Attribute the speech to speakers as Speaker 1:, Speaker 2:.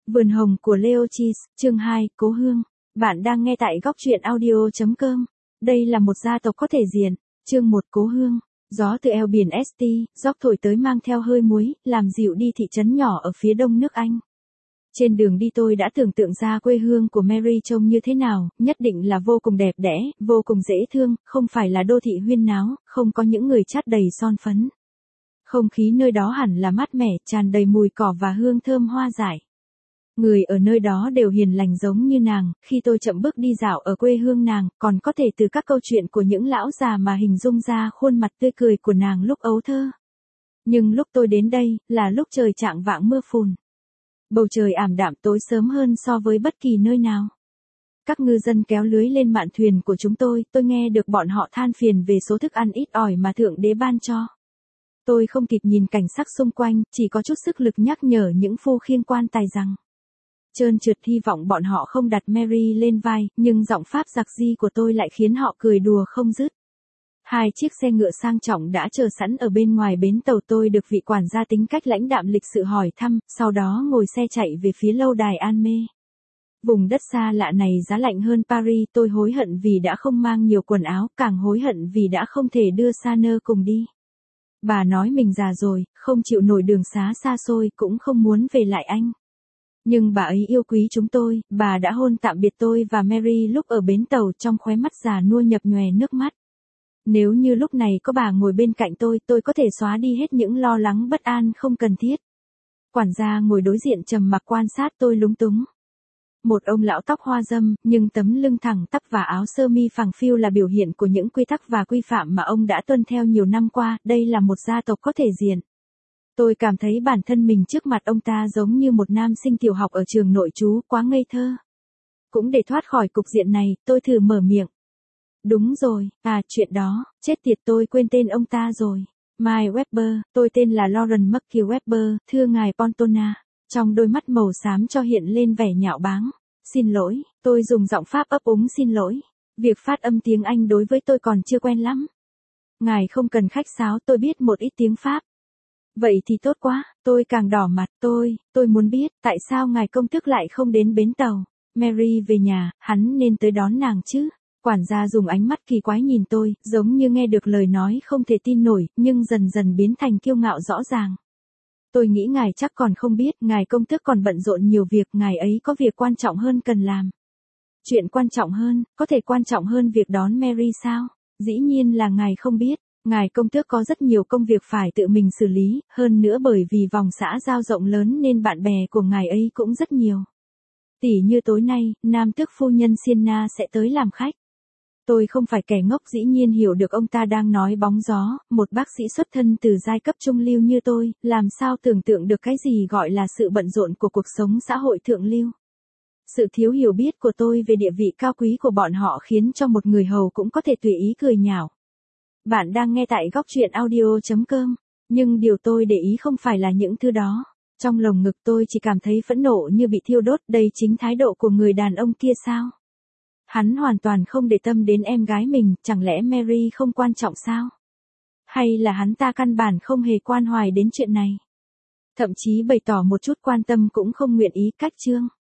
Speaker 1: Vườn hồng của Leo Cheese, chương 2, Cố Hương. Bạn đang nghe tại góc truyện audio.com. Đây là một gia tộc có thể diện. Chương 1, Cố Hương. Gió từ eo biển St. Gióc thổi tới mang theo hơi muối, làm dịu đi thị trấn nhỏ ở phía đông nước Anh. Trên đường đi tôi đã tưởng tượng ra quê hương của Mary trông như thế nào, nhất định là vô cùng đẹp đẽ, vô cùng dễ thương, không phải là đô thị huyên náo, không có những người chát đầy son phấn. Không khí nơi đó hẳn là mát mẻ, tràn đầy mùi cỏ và hương thơm hoa dại. Người ở nơi đó đều hiền lành giống như nàng, khi tôi chậm bước đi dạo ở quê hương nàng, còn có thể từ các câu chuyện của những lão già mà hình dung ra khuôn mặt tươi cười của nàng lúc ấu thơ. Nhưng lúc tôi đến đây, là lúc trời chạng vạng mưa phùn. Bầu trời ảm đạm tối sớm hơn so với bất kỳ nơi nào. Các ngư dân kéo lưới lên mạn thuyền của chúng tôi nghe được bọn họ than phiền về số thức ăn ít ỏi mà Thượng Đế ban cho. Tôi không kịp nhìn cảnh sắc xung quanh, chỉ có chút sức lực nhắc nhở những phu khiêng quan tài rằng. Trơn trượt hy vọng bọn họ không đặt Mary lên vai, nhưng giọng pháp giặc di của tôi lại khiến họ cười đùa không dứt. 2 chiếc xe ngựa sang trọng đã chờ sẵn ở bên ngoài bến tàu, tôi được vị quản gia tính cách lãnh đạm lịch sự hỏi thăm, sau đó ngồi xe chạy về phía lâu đài An Mê. Vùng đất xa lạ này giá lạnh hơn Paris, tôi hối hận vì đã không mang nhiều quần áo, càng hối hận vì đã không thể đưa Saner cùng đi. Bà nói mình già rồi, không chịu nổi đường xá xa xôi, cũng không muốn về lại Anh. Nhưng bà ấy yêu quý chúng tôi, bà đã hôn tạm biệt tôi và Mary lúc ở bến tàu, trong khóe mắt già nua nhập nhòe nước mắt. Nếu như lúc này có bà ngồi bên cạnh tôi có thể xóa đi hết những lo lắng bất an không cần thiết. Quản gia ngồi đối diện trầm mặc quan sát tôi lúng túng. Một ông lão tóc hoa râm, nhưng tấm lưng thẳng tắp và áo sơ mi phẳng phiu là biểu hiện của những quy tắc và quy phạm mà ông đã tuân theo nhiều năm qua, đây là một gia tộc có thể diện. Tôi cảm thấy bản thân mình trước mặt ông ta giống như một nam sinh tiểu học ở trường nội trú, quá ngây thơ. Cũng để thoát khỏi cục diện này, tôi thử mở miệng. Đúng rồi, chuyện đó, chết tiệt tôi quên tên ông ta rồi. Mike Webber, tôi tên là Lauren Marky Webber, thưa ngài Pontona. Trong đôi mắt màu xám cho hiện lên vẻ nhạo báng. Xin lỗi, tôi dùng giọng Pháp ấp úng xin lỗi. Việc phát âm tiếng Anh đối với tôi còn chưa quen lắm. Ngài không cần khách sáo, tôi biết một ít tiếng Pháp. Vậy thì tốt quá, tôi càng đỏ mặt, tôi muốn biết, tại sao ngài công tước lại không đến bến tàu. Mary về nhà, hắn nên tới đón nàng chứ. Quản gia dùng ánh mắt kỳ quái nhìn tôi, giống như nghe được lời nói không thể tin nổi, nhưng dần dần biến thành kiêu ngạo rõ ràng. Tôi nghĩ ngài chắc còn không biết, ngài công tước còn bận rộn nhiều việc, ngài ấy có việc quan trọng hơn cần làm. Chuyện quan trọng hơn, có thể quan trọng hơn việc đón Mary sao? Dĩ nhiên là ngài không biết, ngài công tước có rất nhiều công việc phải tự mình xử lý, hơn nữa bởi vì vòng xã giao rộng lớn nên bạn bè của ngài ấy cũng rất nhiều. Tỉ như tối nay, nam tước phu nhân Sienna sẽ tới làm khách. Tôi không phải kẻ ngốc, dĩ nhiên hiểu được ông ta đang nói bóng gió, một bác sĩ xuất thân từ giai cấp trung lưu như tôi, làm sao tưởng tượng được cái gì gọi là sự bận rộn của cuộc sống xã hội thượng lưu. Sự thiếu hiểu biết của tôi về địa vị cao quý của bọn họ khiến cho một người hầu cũng có thể tùy ý cười nhạo. Bạn đang nghe tại góc truyện audio.com, nhưng điều tôi để ý không phải là những thứ đó. Trong lồng ngực tôi chỉ cảm thấy phẫn nộ như bị thiêu đốt, đây chính thái độ của người đàn ông kia sao? Hắn hoàn toàn không để tâm đến em gái mình, chẳng lẽ Mary không quan trọng sao? Hay là hắn ta căn bản không hề quan hoài đến chuyện này? Thậm chí bày tỏ một chút quan tâm cũng không nguyện ý cách chương.